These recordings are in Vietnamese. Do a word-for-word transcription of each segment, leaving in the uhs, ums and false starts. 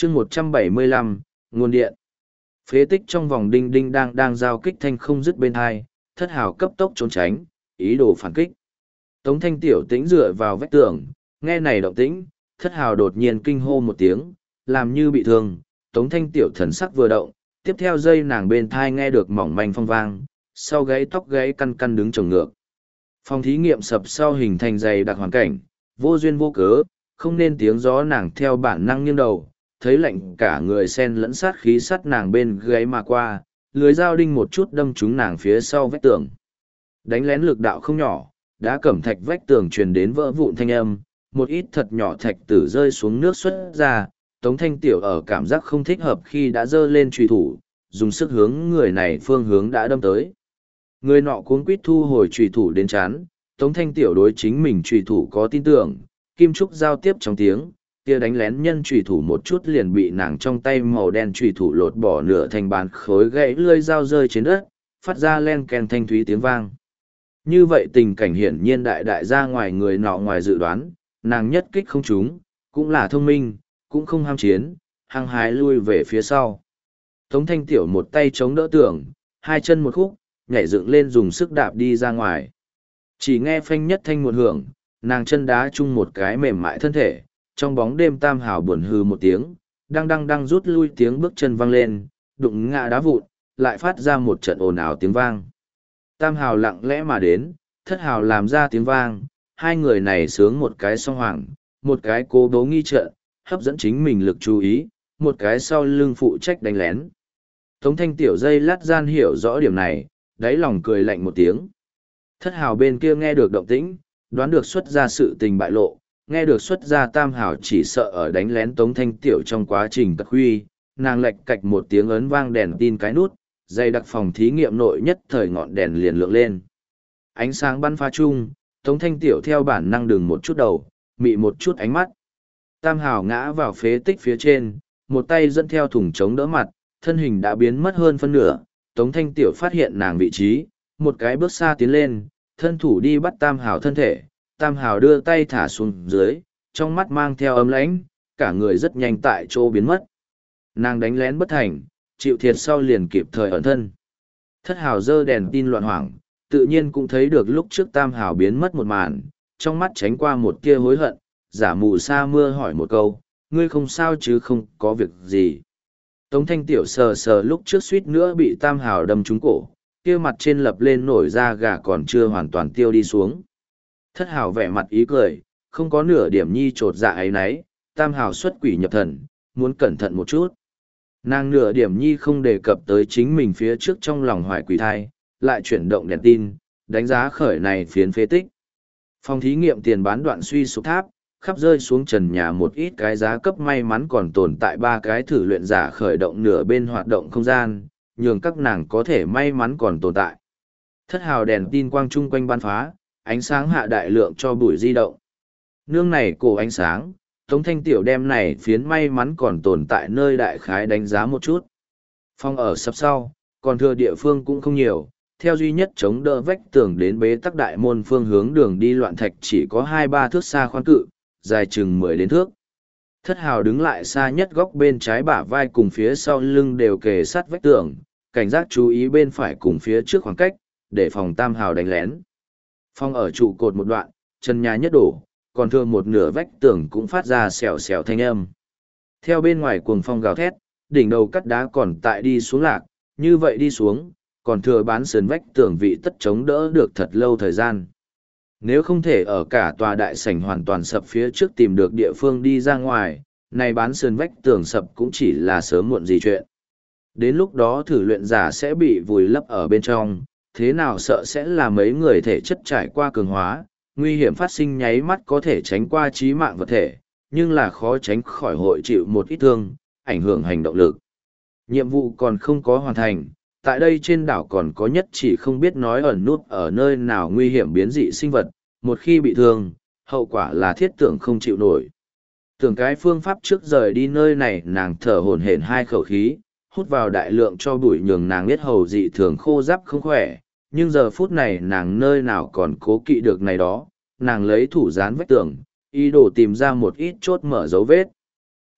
chương một trăm bảy mươi lăm, nguồn điện. Phế tích trong vòng đinh đinh đang đang giao kích thanh không dứt bên hai, thất hào cấp tốc trốn tránh, ý đồ phản kích. Tống thanh tiểu tĩnh dựa vào vách tường, nghe này động tĩnh, thất hào đột nhiên kinh hô một tiếng, làm như bị thương, tống thanh tiểu thần sắc vừa động, tiếp theo dây nàng bên thai nghe được mỏng manh phong vang, sau gáy tóc gáy căn căn đứng trồng ngược. Phòng thí nghiệm sập sau hình thành dày đặc hoàn cảnh, vô duyên vô cớ, không nên tiếng gió nàng theo bản năng nghiêng đầu, thấy lạnh cả người sen lẫn sát khí sắt nàng bên gáy mà qua, lưới dao đinh một chút đâm trúng nàng phía sau vách tường. Đánh lén lực đạo không nhỏ, đã cẩm thạch vách tường truyền đến vỡ vụn thanh âm, một ít thật nhỏ thạch tử rơi xuống nước xuất ra, Tống Thanh Tiểu ở cảm giác không thích hợp khi đã giơ lên chùy thủ, dùng sức hướng người này phương hướng đã đâm tới. Người nọ cuống quýt thu hồi chùy thủ đến chán, Tống Thanh Tiểu đối chính mình chùy thủ có tin tưởng, kim trúc giao tiếp trong tiếng, kia đánh lén nhân chùy thủ một chút liền bị nàng trong tay màu đen chùy thủ lột bỏ nửa thành bàn khối gãy lưỡi dao rơi trên đất, phát ra len ken thanh thúy tiếng vang. Như vậy tình cảnh hiển nhiên đại đại ra ngoài người nọ ngoài dự đoán, nàng nhất kích không trúng, cũng là thông minh, cũng không ham chiến, hăng hái lui về phía sau. Tống Thanh Tiểu một tay chống đỡ tường, hai chân một khúc, nhảy dựng lên dùng sức đạp đi ra ngoài. Chỉ nghe phanh nhất thanh một hưởng, nàng chân đá chung một cái mềm mại thân thể, trong bóng đêm tam hào buồn hư một tiếng, đang đang đang rút lui tiếng bước chân vang lên, đụng ngã đá vụn, lại phát ra một trận ồn ào tiếng vang. Tam hào lặng lẽ mà đến, thất hào làm ra tiếng vang, hai người này sướng một cái song hoàng, một cái cố đố nghi trận, hấp dẫn chính mình lực chú ý, một cái sau lưng phụ trách đánh lén. Tống Thanh Tiểu dây lát gian hiểu rõ điểm này, đáy lòng cười lạnh một tiếng. Thất hào bên kia nghe được động tĩnh, đoán được xuất ra sự tình bại lộ, nghe được xuất ra tam hào chỉ sợ ở đánh lén Tống Thanh Tiểu trong quá trình tật huy, nàng lệch cạch một tiếng ấn vang đèn tin cái nút, dây đặc phòng thí nghiệm nội nhất thời ngọn đèn liền lượng lên. Ánh sáng bắn phá chung, Tống Thanh Tiểu theo bản năng đừng một chút đầu, mị một chút ánh mắt. Tam hào ngã vào phế tích phía trên, một tay dẫn theo thùng chống đỡ mặt, thân hình đã biến mất hơn phân nửa. Tống Thanh Tiểu phát hiện nàng vị trí, một cái bước xa tiến lên, thân thủ đi bắt Tam hào thân thể. Tam hào đưa tay thả xuống dưới, trong mắt mang theo ấm lãnh, cả người rất nhanh tại chỗ biến mất. Nàng đánh lén bất thành, chịu thiệt sau liền kịp thời ẩn thân. Thất hào giơ đèn tin loạn hoảng, tự nhiên cũng thấy được lúc trước Tam hào biến mất một màn, trong mắt tránh qua một tia hối hận, giả mù sa mưa hỏi một câu, ngươi không sao chứ không có việc gì. Tống Thanh Tiểu sờ sờ lúc trước suýt nữa bị Tam hào đâm trúng cổ, kia mặt trên lập lên nổi da gà còn chưa hoàn toàn tiêu đi xuống. Thất hào vẻ mặt ý cười, không có nửa điểm nhi trột dạ ấy nấy, Tam hào xuất quỷ nhập thần, muốn cẩn thận một chút. Nàng nửa điểm nhi không đề cập tới chính mình phía trước trong lòng hoài quỷ thai, lại chuyển động đèn tin, đánh giá khởi này phiến phế tích. Phòng thí nghiệm tiền bán đoạn suy sụp tháp, khắp rơi xuống trần nhà một ít cái giá cấp may mắn còn tồn tại ba cái thử luyện giả khởi động nửa bên hoạt động không gian, nhường các nàng có thể may mắn còn tồn tại. Thất hào đèn tin quang chung quanh ban phá, ánh sáng hạ đại lượng cho bụi di động. Nương này cổ ánh sáng, Tống Thanh Tiểu đem này phiến may mắn còn tồn tại nơi đại khái đánh giá một chút. Phòng ở sắp sau, còn thừa địa phương cũng không nhiều, theo duy nhất chống đỡ vách tường đến bế tắc đại môn phương hướng đường đi loạn thạch chỉ có hai ba thước xa khoan cự, dài chừng mười đến thước. Thất hào đứng lại xa nhất góc bên trái bả vai cùng phía sau lưng đều kề sát vách tường, cảnh giác chú ý bên phải cùng phía trước khoảng cách, để phòng Tam hào đánh lén. Phòng ở trụ cột một đoạn, chân nhà nhất đổ, còn thừa một nửa vách tường cũng phát ra xèo xèo thanh âm. Theo bên ngoài cuồng phong gào thét, đỉnh đầu cắt đá còn tại đi xuống lạc, như vậy đi xuống, còn thừa bán sườn vách tường vị tất chống đỡ được thật lâu thời gian. Nếu không thể ở cả tòa đại sảnh hoàn toàn sập phía trước tìm được địa phương đi ra ngoài, này bán sườn vách tường sập cũng chỉ là sớm muộn gì chuyện. Đến lúc đó thử luyện giả sẽ bị vùi lấp ở bên trong, thế nào sợ sẽ là mấy người thể chất trải qua cường hóa, nguy hiểm phát sinh nháy mắt có thể tránh qua chí mạng vật thể, nhưng là khó tránh khỏi hội chịu một ít thương, ảnh hưởng hành động lực. Nhiệm vụ còn không có hoàn thành, tại đây trên đảo còn có nhất chỉ không biết nói ẩn nút ở nơi nào nguy hiểm biến dị sinh vật, một khi bị thương, hậu quả là thiết tưởng không chịu nổi. Tưởng cái phương pháp trước rời đi nơi này nàng thở hổn hển hai khẩu khí, hút vào đại lượng cho bụi nhường nàng biết hầu dị thường khô ráp không khỏe, nhưng giờ phút này nàng nơi nào còn cố kỵ được này đó, nàng lấy thủ dán vách tường, ý đồ tìm ra một ít chốt mở dấu vết.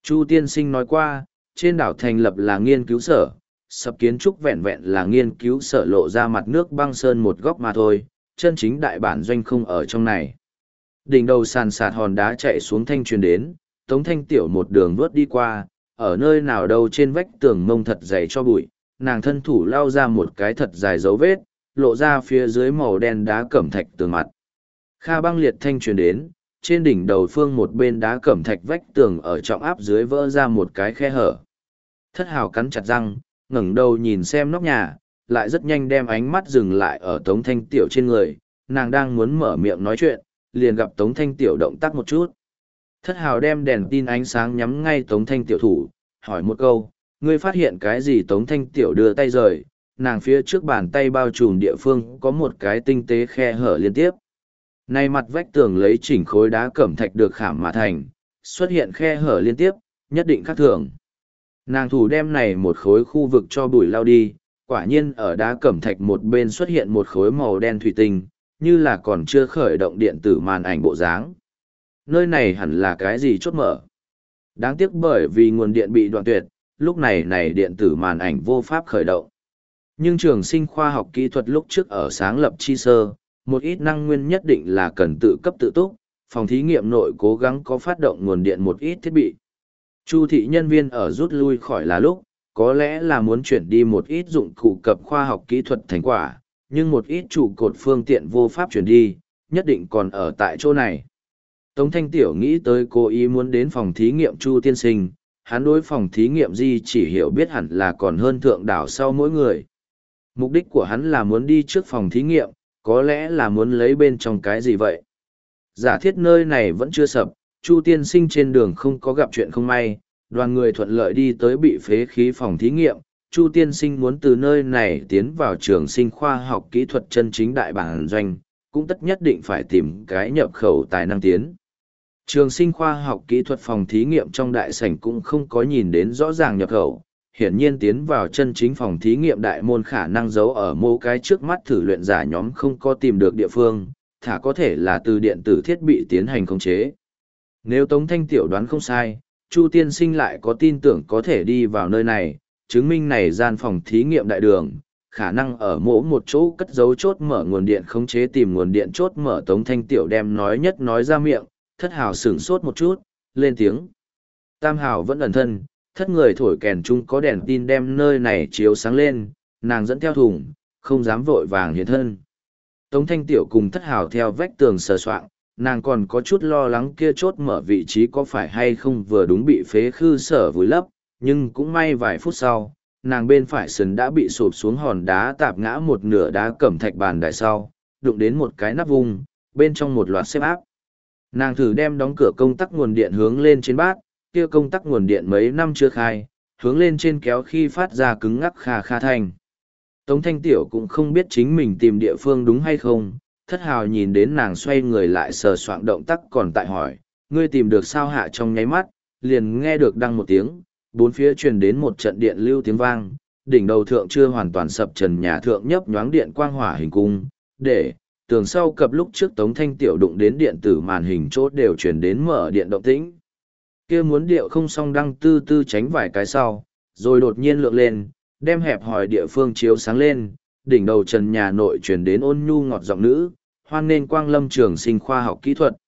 Chu tiên sinh nói qua, trên đảo thành lập là nghiên cứu sở, sập kiến trúc vẹn vẹn là nghiên cứu sở lộ ra mặt nước băng sơn một góc mà thôi, chân chính đại bản doanh không ở trong này. Đỉnh đầu sàn sạt hòn đá chạy xuống thanh truyền đến, Tống Thanh Tiểu một đường vớt đi qua, ở nơi nào đâu trên vách tường mông thật dày cho bụi, nàng thân thủ lao ra một cái thật dài dấu vết, lộ ra phía dưới màu đen đá cẩm thạch tường mặt. Kha băng liệt thanh truyền đến, trên đỉnh đầu phương một bên đá cẩm thạch vách tường ở trọng áp dưới vỡ ra một cái khe hở. Thất hào cắn chặt răng, ngẩng đầu nhìn xem nóc nhà, lại rất nhanh đem ánh mắt dừng lại ở Tống Thanh Tiểu trên người, nàng đang muốn mở miệng nói chuyện, liền gặp Tống Thanh Tiểu động tác một chút. Thất hào đem đèn tin ánh sáng nhắm ngay Tống Thanh Tiểu thủ, hỏi một câu, ngươi phát hiện cái gì? Tống Thanh Tiểu đưa tay rời, nàng phía trước bàn tay bao trùm địa phương có một cái tinh tế khe hở liên tiếp. Nay mặt vách tường lấy chỉnh khối đá cẩm thạch được khảm mà thành, xuất hiện khe hở liên tiếp, nhất định khác thường. Nàng thủ đem này một khối khu vực cho bụi lao đi, quả nhiên ở đá cẩm thạch một bên xuất hiện một khối màu đen thủy tinh, như là còn chưa khởi động điện tử màn ảnh bộ dáng. Nơi này hẳn là cái gì chốt mở. Đáng tiếc bởi vì nguồn điện bị đoạn tuyệt, lúc này này điện tử màn ảnh vô pháp khởi động. Nhưng trường sinh khoa học kỹ thuật lúc trước ở sáng lập chi sơ, một ít năng nguyên nhất định là cần tự cấp tự túc, phòng thí nghiệm nội cố gắng có phát động nguồn điện một ít thiết bị. Chu thị nhân viên ở rút lui khỏi là lúc, có lẽ là muốn chuyển đi một ít dụng cụ cập khoa học kỹ thuật thành quả, nhưng một ít trụ cột phương tiện vô pháp chuyển đi, nhất định còn ở tại chỗ này. Tống Thanh Tiểu nghĩ tới cố ý muốn đến phòng thí nghiệm Chu tiên sinh, hắn đối phòng thí nghiệm gì chỉ hiểu biết hẳn là còn hơn thượng đảo sau mỗi người. Mục đích của hắn là muốn đi trước phòng thí nghiệm, có lẽ là muốn lấy bên trong cái gì vậy. Giả thiết nơi này vẫn chưa sập, Chu tiên sinh trên đường không có gặp chuyện không may, đoàn người thuận lợi đi tới bị phế khí phòng thí nghiệm. Chu tiên sinh muốn từ nơi này tiến vào trường sinh khoa học kỹ thuật chân chính đại bản doanh, cũng tất nhất định phải tìm cái nhập khẩu tài năng tiến. Trường sinh khoa học kỹ thuật phòng thí nghiệm trong đại sảnh cũng không có nhìn đến rõ ràng nhập khẩu, hiển nhiên tiến vào chân chính phòng thí nghiệm đại môn khả năng giấu ở mô cái trước mắt thử luyện giả nhóm không có tìm được địa phương, thả có thể là từ điện tử thiết bị tiến hành khống chế. Nếu Tống Thanh Tiểu đoán không sai, Chu tiên sinh lại có tin tưởng có thể đi vào nơi này, chứng minh này gian phòng thí nghiệm đại đường, khả năng ở mỗi một chỗ cất giấu chốt mở nguồn điện khống chế tìm nguồn điện chốt mở. Tống Thanh Tiểu đem nói nhất nói ra miệng, thất hào sửng sốt một chút, lên tiếng. Tam hào vẫn ẩn thân, thất người thổi kèn chung có đèn tin đem nơi này chiếu sáng lên, nàng dẫn theo thùng, không dám vội vàng hiện thân. Tống Thanh Tiểu cùng thất hào theo vách tường sờ soạng, nàng còn có chút lo lắng kia chốt mở vị trí có phải hay không vừa đúng bị phế khư sở vùi lấp, nhưng cũng may vài phút sau, nàng bên phải sườn đã bị sụp xuống hòn đá tạp ngã một nửa đá cẩm thạch bàn đài sau, đụng đến một cái nắp vung, bên trong một loạt xếp áp. Nàng thử đem đóng cửa công tắc nguồn điện hướng lên trên bát, kia công tắc nguồn điện mấy năm chưa khai, hướng lên trên kéo khi phát ra cứng ngắc kha kha thanh. Tống Thanh Tiểu cũng không biết chính mình tìm địa phương đúng hay không, thất hào nhìn đến nàng xoay người lại sờ soạng động tác còn tại hỏi, ngươi tìm được sao? Hạ trong nháy mắt, liền nghe được đăng một tiếng, bốn phía truyền đến một trận điện lưu tiếng vang, đỉnh đầu thượng chưa hoàn toàn sập trần nhà thượng nhấp nhoáng điện quang hỏa hình cung, để tường sau cập lúc trước Tống Thanh Tiểu đụng đến điện tử màn hình chốt đều truyền đến mở điện động tĩnh. Kia muốn điệu không xong đăng tư tư tránh vài cái sau, rồi đột nhiên lượng lên, đem hẹp hỏi địa phương chiếu sáng lên, đỉnh đầu trần nhà nội truyền đến ôn nhu ngọt giọng nữ, hoan nên quang lâm trường sinh khoa học kỹ thuật.